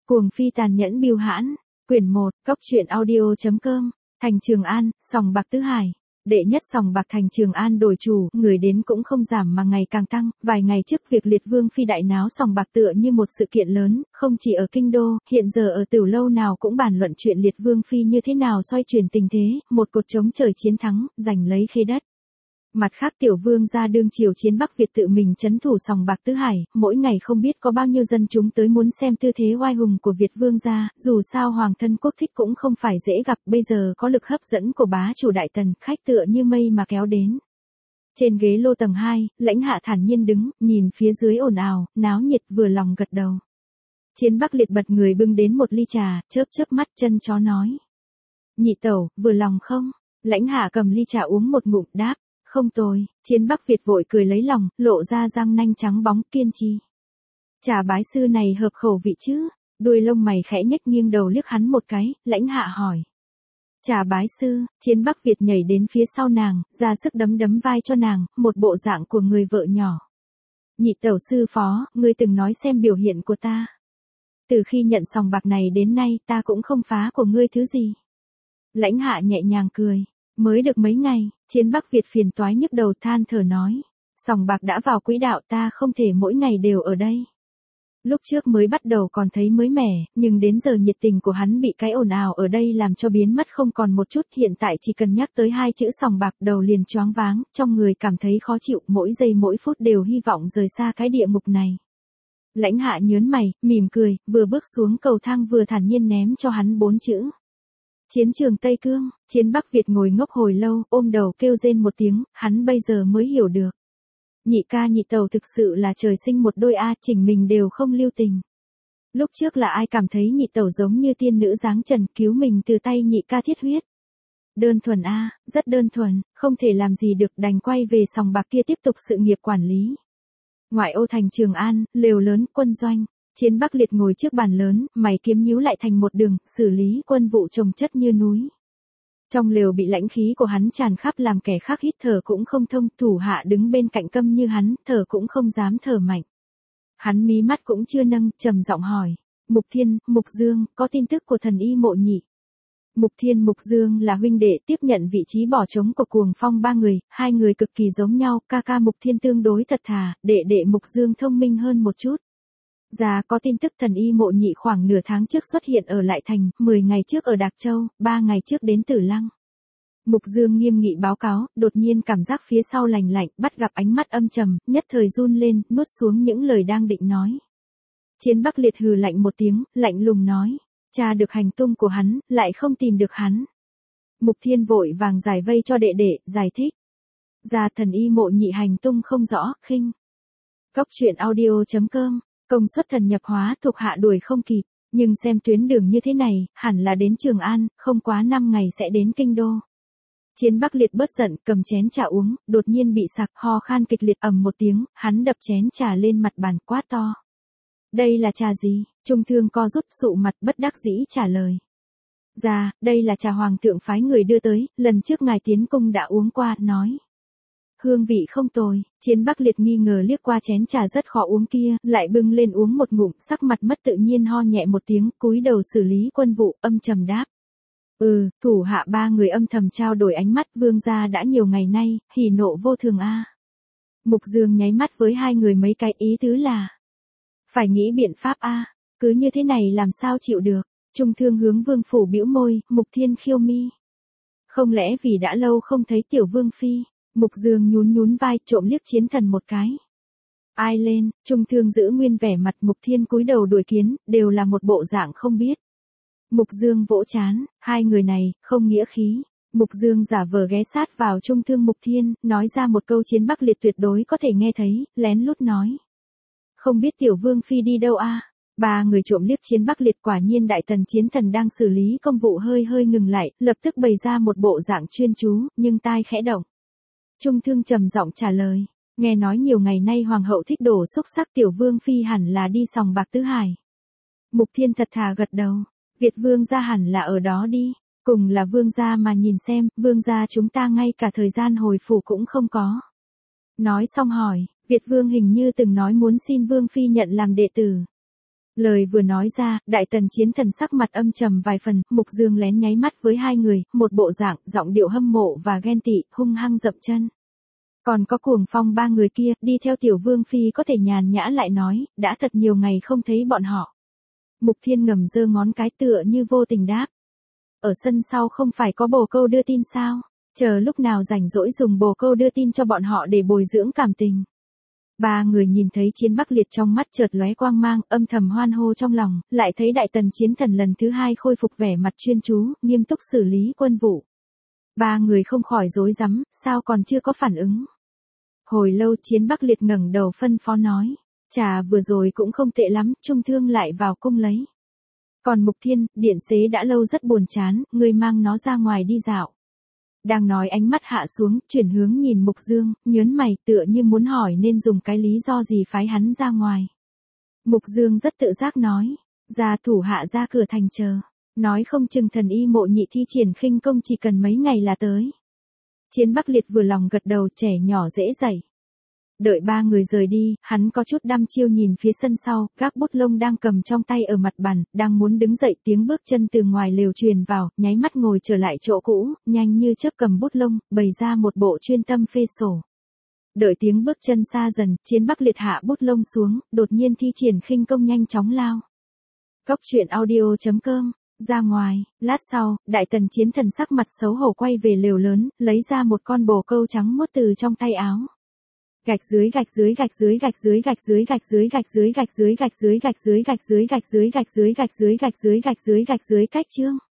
Cuồng phi tàn nhẫn bưu hãn. Quyển 1, Cốc truyện audio.com. Thành Trường An, sòng bạc Tứ Hải. Đệ nhất sòng bạc Thành Trường An đổi chủ, người đến cũng không giảm mà ngày càng tăng. Vài ngày trước việc Liệt Vương phi đại náo sòng bạc tựa như một sự kiện lớn, không chỉ ở kinh đô, hiện giờ ở Tửu Lâu nào cũng bàn luận chuyện Liệt Vương phi như thế nào xoay chuyển tình thế, một cột chống trời chiến thắng, giành lấy khê đất. Mặt khác tiểu vương gia đương triều chiến Bắc Việt tự mình trấn thủ sòng bạc Tứ Hải, mỗi ngày không biết có bao nhiêu dân chúng tới muốn xem tư thế oai hùng của Việt vương gia, dù sao hoàng thân quốc thích cũng không phải dễ gặp, bây giờ có lực hấp dẫn của bá chủ đại tần, khách tựa như mây mà kéo đến. Trên ghế lô tầng 2, Lãnh Hạ thản nhiên đứng, nhìn phía dưới ồn ào, náo nhiệt vừa lòng gật đầu. Chiến Bắc Liệt bật người bưng đến một ly trà, chớp chớp mắt chân chó nói. Nhị tẩu, vừa lòng không? Lãnh Hạ cầm ly trà uống một ngụm đáp. Không tồi, Chiến Bắc Việt vội cười lấy lòng, lộ ra răng nanh trắng bóng kiên trì. Trà bái sư này hợp khẩu vị chứ? Đuôi lông mày khẽ nhếch nghiêng đầu liếc hắn một cái, Lãnh Hạ hỏi. Trà bái sư, Chiến Bắc Việt nhảy đến phía sau nàng, ra sức đấm đấm vai cho nàng, một bộ dạng của người vợ nhỏ. Nhị tẩu sư phó, ngươi từng nói xem biểu hiện của ta. Từ khi nhận sòng bạc này đến nay ta cũng không phá của ngươi thứ gì. Lãnh Hạ nhẹ nhàng cười. Mới được mấy ngày, Chiến Bắc Việt phiền toái nhức đầu than thở nói. Sòng bạc đã vào quỹ đạo ta không thể mỗi ngày đều ở đây. Lúc trước mới bắt đầu còn thấy mới mẻ, nhưng đến giờ nhiệt tình của hắn bị cái ồn ào ở đây làm cho biến mất không còn một chút. Hiện tại chỉ cần nhắc tới hai chữ sòng bạc đầu liền choáng váng, trong người cảm thấy khó chịu, mỗi giây mỗi phút đều hy vọng rời xa cái địa ngục này. Lãnh Hạ nhớn mày, mỉm cười, vừa bước xuống cầu thang vừa thản nhiên ném cho hắn 4 chữ. Chiến trường Tây Cương, Chiến Bắc Việt ngồi ngốc hồi lâu, ôm đầu kêu rên một tiếng, hắn bây giờ mới hiểu được. Nhị ca nhị tẩu thực sự là trời sinh một đôi a, chỉnh mình đều không lưu tình. Lúc trước là ai cảm thấy nhị tẩu giống như tiên nữ dáng trần cứu mình từ tay nhị ca thiết huyết. Đơn thuần a, rất đơn thuần, không thể làm gì được đành quay về sòng bạc kia tiếp tục sự nghiệp quản lý. Ngoại ô Thành Trường An, lều lớn, quân doanh. Chiến Bắc Liệt ngồi trước bàn lớn, mày kiếm nhíu lại thành một đường, xử lý quân vụ chồng chất như núi. Trong lều bị lãnh khí của hắn tràn khắp làm kẻ khác hít thở cũng không thông, thủ hạ đứng bên cạnh câm như hắn, thở cũng không dám thở mạnh. Hắn mí mắt cũng chưa nâng, trầm giọng hỏi, Mục Thiên, Mục Dương, có tin tức của thần y Mộ Nhị. Mục Thiên Mục Dương là huynh đệ tiếp nhận vị trí bỏ trống của Cuồng Phong ba người, hai người cực kỳ giống nhau, ca ca Mục Thiên tương đối thật thà, đệ đệ Mục Dương thông minh hơn một chút. Già có tin tức thần y Mộ Nhị khoảng nửa tháng trước xuất hiện ở Lại Thành, 10 ngày trước ở Đạc Châu, 3 ngày trước đến Tử Lăng. Mục Dương nghiêm nghị báo cáo, đột nhiên cảm giác phía sau lành lạnh, bắt gặp ánh mắt âm trầm, nhất thời run lên, nuốt xuống những lời đang định nói. Chiến Bắc Liệt hừ lạnh một tiếng, lạnh lùng nói, tra được hành tung của hắn, lại không tìm được hắn. Mục Thiên vội vàng giải vây cho đệ đệ, giải thích. Già thần y Mộ Nhị hành tung không rõ, khinh. Cốc truyện audio.com. Công suất thần nhập hóa thuộc hạ đuổi không kịp, nhưng xem tuyến đường như thế này, hẳn là đến Trường An, không quá 5 ngày sẽ đến kinh đô. Chiến Bắc Liệt bớt giận, cầm chén trà uống, đột nhiên bị sặc, ho khan kịch liệt ầm một tiếng, hắn đập chén trà lên mặt bàn quát to. Đây là trà gì? Trung Thương co rút sụ mặt bất đắc dĩ trả lời. Dạ, đây là trà hoàng thượng phái người đưa tới, lần trước ngài tiến cung đã uống qua, nói. Hương vị không tồi, Chiến Bắc Liệt nghi ngờ liếc qua chén trà rất khó uống kia, lại bưng lên uống một ngụm, sắc mặt mất tự nhiên ho nhẹ một tiếng, cúi đầu xử lý quân vụ, âm trầm đáp. Thủ hạ ba người âm thầm trao đổi ánh mắt, vương gia đã nhiều ngày nay, hỉ nộ vô thường a. Mục Dương nháy mắt với hai người mấy cái ý tứ là. Phải nghĩ biện pháp a, cứ như thế này làm sao chịu được. Trung Thương hướng vương phủ bĩu môi, Mục Thiên khiêu mi. Không lẽ vì đã lâu không thấy tiểu vương phi. Mục Dương nhún vai, trộm liếc Chiến Thần một cái. Ai lên, Trung Thương giữ nguyên vẻ mặt, Mục Thiên cúi đầu đuổi kiến, đều là một bộ dạng không biết. Mục Dương vỗ chán, hai người này, không nghĩa khí. Mục Dương giả vờ ghé sát vào Trung Thương Mục Thiên, nói ra một câu Chiến Bắc Liệt tuyệt đối có thể nghe thấy, lén lút nói. Không biết tiểu vương phi đi đâu a? Ba người trộm liếc Chiến Bắc Liệt, quả nhiên đại tần Chiến Thần đang xử lý công vụ hơi ngừng lại, lập tức bày ra một bộ dạng chuyên chú, nhưng tai khẽ động. Trung Thương trầm giọng trả lời, nghe nói nhiều ngày nay hoàng hậu thích đổ xúc sắc, tiểu vương phi hẳn là đi sòng bạc Tứ Hải. Mục Thiên thật thà gật đầu, Việt vương gia hẳn là ở đó đi, cùng là vương gia mà nhìn xem, vương gia chúng ta ngay cả thời gian hồi phủ cũng không có. Nói xong hỏi, Việt vương hình như từng nói muốn xin vương phi nhận làm đệ tử. Lời vừa nói ra, Đại Tần Chiến Thần sắc mặt âm trầm vài phần, Mục Dương lén nháy mắt với hai người, một bộ dạng, giọng điệu hâm mộ và ghen tị, hung hăng dậm chân. Còn có Cuồng Phong ba người kia, đi theo Tiểu Vương Phi có thể nhàn nhã lại nói, đã thật nhiều ngày không thấy bọn họ. Mục Thiên ngầm giơ ngón cái tựa như vô tình đáp. Ở sân sau không phải có bồ câu đưa tin sao? Chờ lúc nào rảnh rỗi dùng bồ câu đưa tin cho bọn họ để bồi dưỡng cảm tình. Ba người nhìn thấy Chiến Bắc Liệt trong mắt chợt lóe quang mang, âm thầm hoan hô trong lòng, lại thấy Đại Tần Chiến Thần lần thứ hai khôi phục vẻ mặt chuyên chú, nghiêm túc xử lý quân vụ. Ba người không khỏi rối rắm, sao còn chưa có phản ứng. Hồi lâu Chiến Bắc Liệt ngẩng đầu phân phó nói, trà vừa rồi cũng không tệ lắm, trung thương lại vào cung lấy. Còn Mục Thiên, điện xế đã lâu rất buồn chán, ngươi mang nó ra ngoài đi dạo. Đang nói ánh mắt hạ xuống, chuyển hướng nhìn Mục Dương, nhớn mày tựa như muốn hỏi nên dùng cái lý do gì phái hắn ra ngoài. Mục Dương rất tự giác nói, ra thủ hạ ra cửa thành chờ, nói không chừng thần y Mộ Nhị thi triển khinh công chỉ cần mấy ngày là tới. Chiến Bắc Liệt vừa lòng gật đầu, trẻ nhỏ dễ dạy. Đợi ba người rời đi, hắn có chút đăm chiêu nhìn phía sân sau, Gác Bút Lông đang cầm trong tay ở mặt bàn, đang muốn đứng dậy, tiếng bước chân từ ngoài lều truyền vào, nháy mắt ngồi trở lại chỗ cũ, nhanh như chớp cầm bút lông, bày ra một bộ chuyên tâm phê sổ. Đợi tiếng bước chân xa dần, Chiến Bắc Liệt hạ bút lông xuống, đột nhiên thi triển khinh công nhanh chóng lao. Cốc truyện audio.com. Ra ngoài, lát sau, Đại Tần Chiến Thần sắc mặt xấu hổ quay về lều lớn, lấy ra một con bồ câu trắng muốt từ trong tay áo. Gạch dưới gạch dưới gạch dưới gạch dưới gạch dưới gạch dưới gạch dưới gạch dưới gạch dưới gạch dưới gạch dưới gạch dưới gạch dưới gạch dưới gạch dưới gạch dưới cách chương.